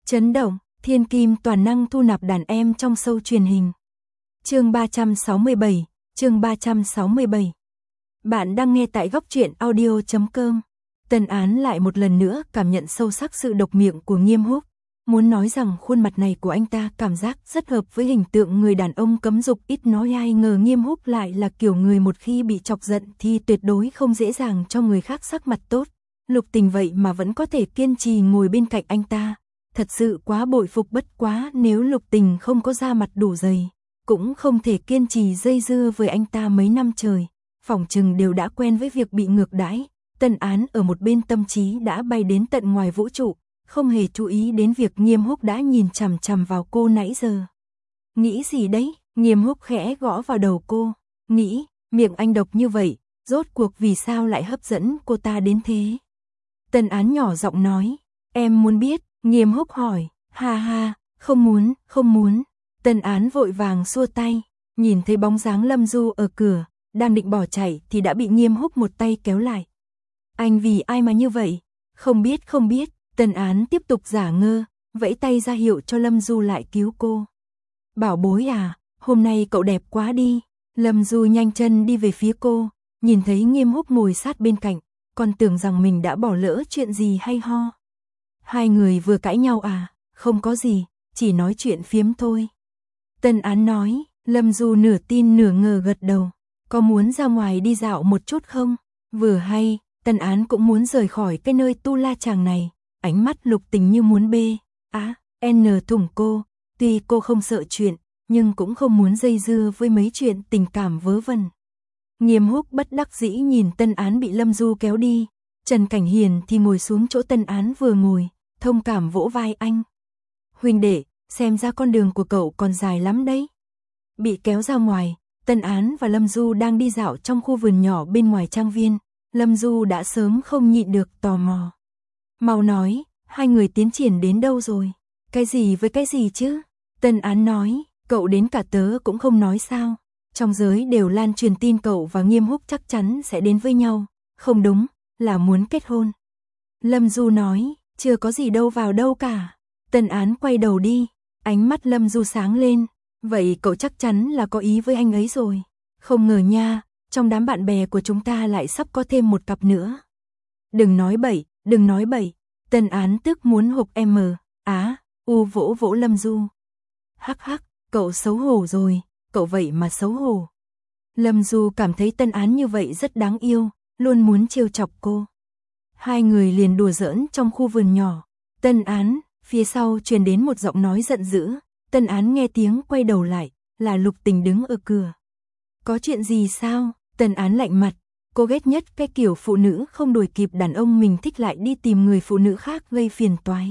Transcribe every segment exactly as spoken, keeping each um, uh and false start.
Chấn động, thiên kim toàn năng thu nạp đàn em trong show truyền hình. Chương ba trăm sáu mươi bảy, chương ba trăm sáu mươi bảy. Bạn đang nghe tại góc truyện audio chấm com. Tân Án lại một lần nữa cảm nhận sâu sắc sự độc miệng của Nghiêm Húc. Muốn nói rằng khuôn mặt này của anh ta cảm giác rất hợp với hình tượng người đàn ông cấm dục ít nói, ai ngờ Nghiêm Húc lại là kiểu người một khi bị chọc giận thì tuyệt đối không dễ dàng cho người khác sắc mặt tốt. Lục Tình vậy mà vẫn có thể kiên trì ngồi bên cạnh anh ta. Thật sự quá bội phục, bất quá nếu Lục Tình không có da mặt đủ dày, cũng không thể kiên trì dây dưa với anh ta mấy năm trời. Phỏng chừng đều đã quen với việc bị ngược đãi. Tân Án ở một bên tâm trí đã bay đến tận ngoài vũ trụ, không hề chú ý đến việc Nghiêm Húc đã nhìn chằm chằm vào cô nãy giờ. Nghĩ gì đấy? Nghiêm Húc khẽ gõ vào đầu cô. Nghĩ, miệng anh độc như vậy, rốt cuộc vì sao lại hấp dẫn cô ta đến thế? Tân Án nhỏ giọng nói, em muốn biết. Nghiêm Húc hỏi, ha ha, không muốn, không muốn. Tân Án vội vàng xua tay, nhìn thấy bóng dáng Lâm Du ở cửa, đang định bỏ chạy thì đã bị Nghiêm Húc một tay kéo lại. Anh vì ai mà như vậy? Không biết, không biết. Tân Án tiếp tục giả ngơ, vẫy tay ra hiệu cho Lâm Du lại cứu cô. Bảo bối à, hôm nay cậu đẹp quá đi. Lâm Du nhanh chân đi về phía cô, nhìn thấy Nghiêm Húc ngồi sát bên cạnh, còn tưởng rằng mình đã bỏ lỡ chuyện gì hay ho. Hai người vừa cãi nhau à? Không có gì, chỉ nói chuyện phiếm thôi. Tân Án nói. Lâm Du nửa tin nửa ngờ gật đầu. Có muốn ra ngoài đi dạo một chút không? Vừa hay, Tân Án cũng muốn rời khỏi cái nơi tu la chàng này. Ánh mắt Lục Tình như muốn bê á, n thủng cô. Tuy cô không sợ chuyện, nhưng cũng không muốn dây dưa với mấy chuyện tình cảm vớ vẩn. Nghiêm Húc bất đắc dĩ nhìn Tân Án bị Lâm Du kéo đi. Trần Cảnh Hiền thì ngồi xuống chỗ Tân Án vừa ngồi, thông cảm vỗ vai anh. Huynh đệ, xem ra con đường của cậu còn dài lắm đấy. Bị kéo ra ngoài, Tân Án và Lâm Du đang đi dạo trong khu vườn nhỏ bên ngoài trang viên. Lâm Du đã sớm không nhịn được tò mò. Mau nói, hai người tiến triển đến đâu rồi? Cái gì với cái gì chứ? Tân Án nói, cậu đến cả tớ cũng không nói sao. Trong giới đều lan truyền tin cậu và Nghiêm Húc chắc chắn sẽ đến với nhau. Không đúng, là muốn kết hôn. Lâm Du nói, chưa có gì đâu vào đâu cả. Tân Án quay đầu đi, ánh mắt Lâm Du sáng lên. Vậy cậu chắc chắn là có ý với anh ấy rồi. Không ngờ nha, trong đám bạn bè của chúng ta lại sắp có thêm một cặp nữa. Đừng nói bậy, đừng nói bậy. Tân Án tức muốn hộc em á, u vỗ vỗ Lâm Du. Hắc hắc, cậu xấu hổ rồi, cậu vậy mà xấu hổ. Lâm Du cảm thấy Tân Án như vậy rất đáng yêu, luôn muốn trêu chọc cô. Hai người liền đùa giỡn trong khu vườn nhỏ. Tân Án, phía sau truyền đến một giọng nói giận dữ. Tân Án nghe tiếng quay đầu lại, là Lục Tình đứng ở cửa. Có chuyện gì sao? Tân Án lạnh mặt, cô ghét nhất cái kiểu phụ nữ không đuổi kịp đàn ông mình thích lại đi tìm người phụ nữ khác gây phiền toái.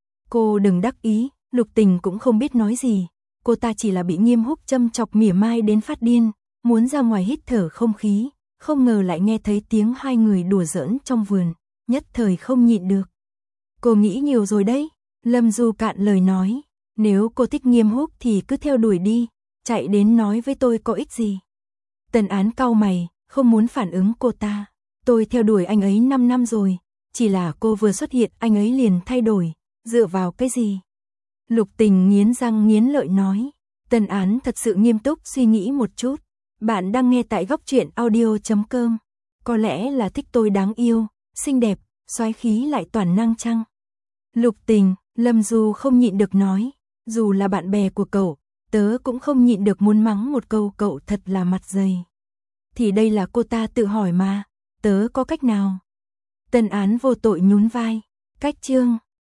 Cô đừng đắc ý, Lục Tình cũng không biết nói gì, cô ta chỉ là bị Nghiêm Húc châm chọc mỉa mai đến phát điên, muốn ra ngoài hít thở không khí, không ngờ lại nghe thấy tiếng hai người đùa giỡn trong vườn, nhất thời không nhịn được. Cô nghĩ nhiều rồi đấy, Lâm Du cạn lời nói, nếu cô thích Nghiêm Húc thì cứ theo đuổi đi, chạy đến nói với tôi có ích gì. Tân Án cau mày, không muốn phản ứng cô ta. Tôi theo đuổi anh ấy năm năm rồi, chỉ là cô vừa xuất hiện anh ấy liền thay đổi, dựa vào cái gì? Lục Tình nghiến răng nghiến lợi nói. Tân Án thật sự nghiêm túc suy nghĩ một chút. Bạn đang nghe tại góc truyện audio chấm com. Có lẽ là thích tôi đáng yêu, xinh đẹp, soái khí lại toàn năng chăng? Lục Tình, Lâm Du không nhịn được nói. Dù là bạn bè của cậu, tớ cũng không nhịn được muốn mắng một câu cậu thật là mặt dày. Thì đây là cô ta tự hỏi mà, tớ có cách nào? Tân Án vô tội nhún vai. Cách chương